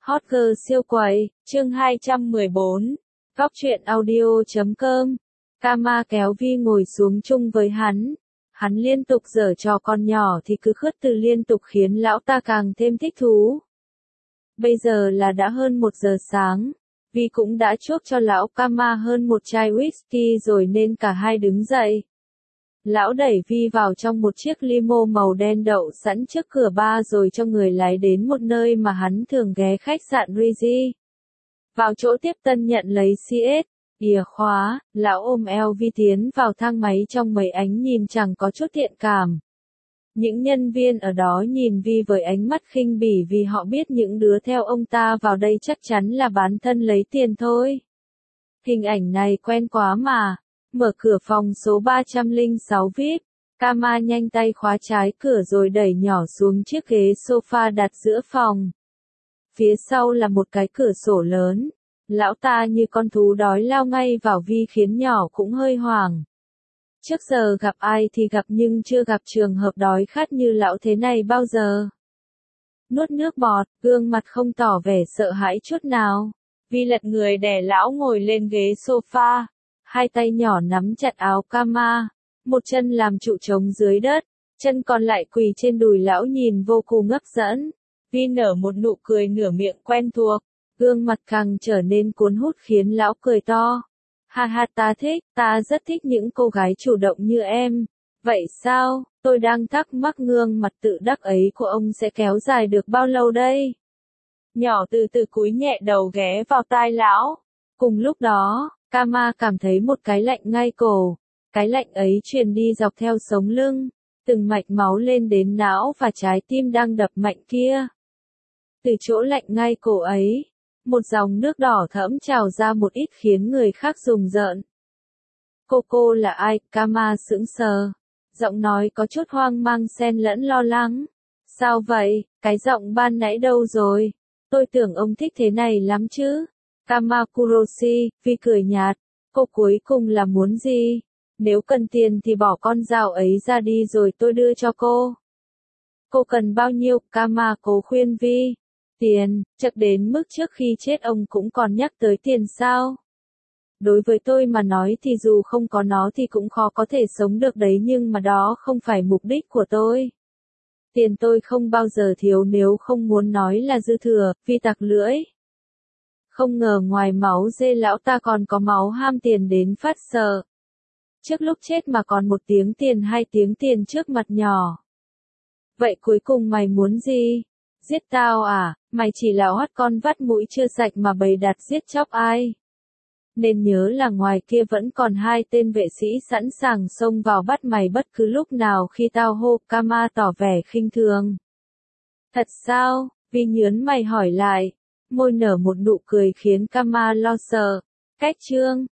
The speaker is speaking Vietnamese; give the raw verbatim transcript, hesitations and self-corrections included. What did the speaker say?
Hot girl siêu quầy, chương hai trăm mười bốn, Góc truyện audio chấm com. Kama kéo Vi ngồi xuống chung với hắn. Hắn liên tục giở trò con nhỏ thì cứ khước từ liên tục khiến lão ta càng thêm thích thú. Bây giờ là đã hơn một giờ sáng. Vi cũng đã chuốc cho lão Kama hơn một chai whisky rồi nên cả hai đứng dậy. Lão đẩy Vi vào trong một chiếc limo màu đen đậu sẵn trước cửa bar rồi cho người lái đến một nơi mà hắn thường ghé, khách sạn Rigi. Vào chỗ tiếp tân nhận lấy xê ét, chìa khóa, lão ôm eo Vi tiến vào thang máy trong mấy ánh nhìn chẳng có chút thiện cảm. Những nhân viên ở đó nhìn Vi với ánh mắt khinh bỉ vì họ biết những đứa theo ông ta vào đây chắc chắn là bán thân lấy tiền thôi. Hình ảnh này quen quá mà. Mở cửa phòng số ba trăm lẻ sáu vi ai pi, Kama nhanh tay khóa trái cửa rồi đẩy nhỏ xuống chiếc ghế sofa đặt giữa phòng. Phía sau là một cái cửa sổ lớn. Lão ta như con thú đói lao ngay vào Vi khiến nhỏ cũng hơi hoảng. Trước giờ gặp ai thì gặp nhưng chưa gặp trường hợp đói khát như lão thế này bao giờ. Nuốt nước bọt, gương mặt không tỏ vẻ sợ hãi chút nào. Vi lật người đè lão ngồi lên ghế sofa. Hai tay nhỏ nắm chặt áo Kama, một chân làm trụ trống dưới đất, chân còn lại quỳ trên đùi lão nhìn vô cùng hấp dẫn. Vi nở một nụ cười nửa miệng quen thuộc, gương mặt càng trở nên cuốn hút khiến lão cười to. Ha ha, ta thích, ta rất thích những cô gái chủ động như em. Vậy sao, tôi đang thắc mắc gương mặt tự đắc ấy của ông sẽ kéo dài được bao lâu đây? Nhỏ từ từ cúi nhẹ đầu ghé vào tai lão. Cùng lúc đó, Kama cảm thấy một cái lạnh ngay cổ. Cái lạnh ấy truyền đi dọc theo sống lưng, từng mạch máu lên đến não và trái tim đang đập mạnh kia. Từ chỗ lạnh ngay cổ ấy, một dòng nước đỏ thẫm trào ra một ít khiến người khác rùng rợn. Cô cô là ai? Kama sững sờ. Giọng nói có chút hoang mang xen lẫn lo lắng. Sao vậy? Cái giọng ban nãy đâu rồi? Tôi tưởng ông thích thế này lắm chứ. Kama Kuroshi, Vi cười nhạt. Cô cuối cùng là muốn gì? Nếu cần tiền thì bỏ con dao ấy ra đi rồi tôi đưa cho cô. Cô cần bao nhiêu? Kama cố khuyên Vi. Tiền, chật đến mức trước khi chết ông cũng còn nhắc tới tiền sao? Đối với tôi mà nói thì dù không có nó thì cũng khó có thể sống được đấy, nhưng mà đó không phải mục đích của tôi. Tiền tôi không bao giờ thiếu, nếu không muốn nói là dư thừa. Vi tặc lưỡi. Không ngờ ngoài máu dê lão ta còn có máu ham tiền đến phát sợ. Trước lúc chết mà còn một tiếng tiền hai tiếng tiền trước mặt nhỏ. Vậy cuối cùng mày muốn gì? Giết tao à? Mày chỉ là hót con vắt mũi chưa sạch mà bày đặt giết chóc ai? Nên nhớ là ngoài kia vẫn còn hai tên vệ sĩ sẵn sàng xông vào bắt mày bất cứ lúc nào khi tao hô. Kama tỏ vẻ khinh thường. Thật sao? Vi nhớn mày hỏi lại. Môi nở một nụ cười khiến Kama lo sợ. Cách chương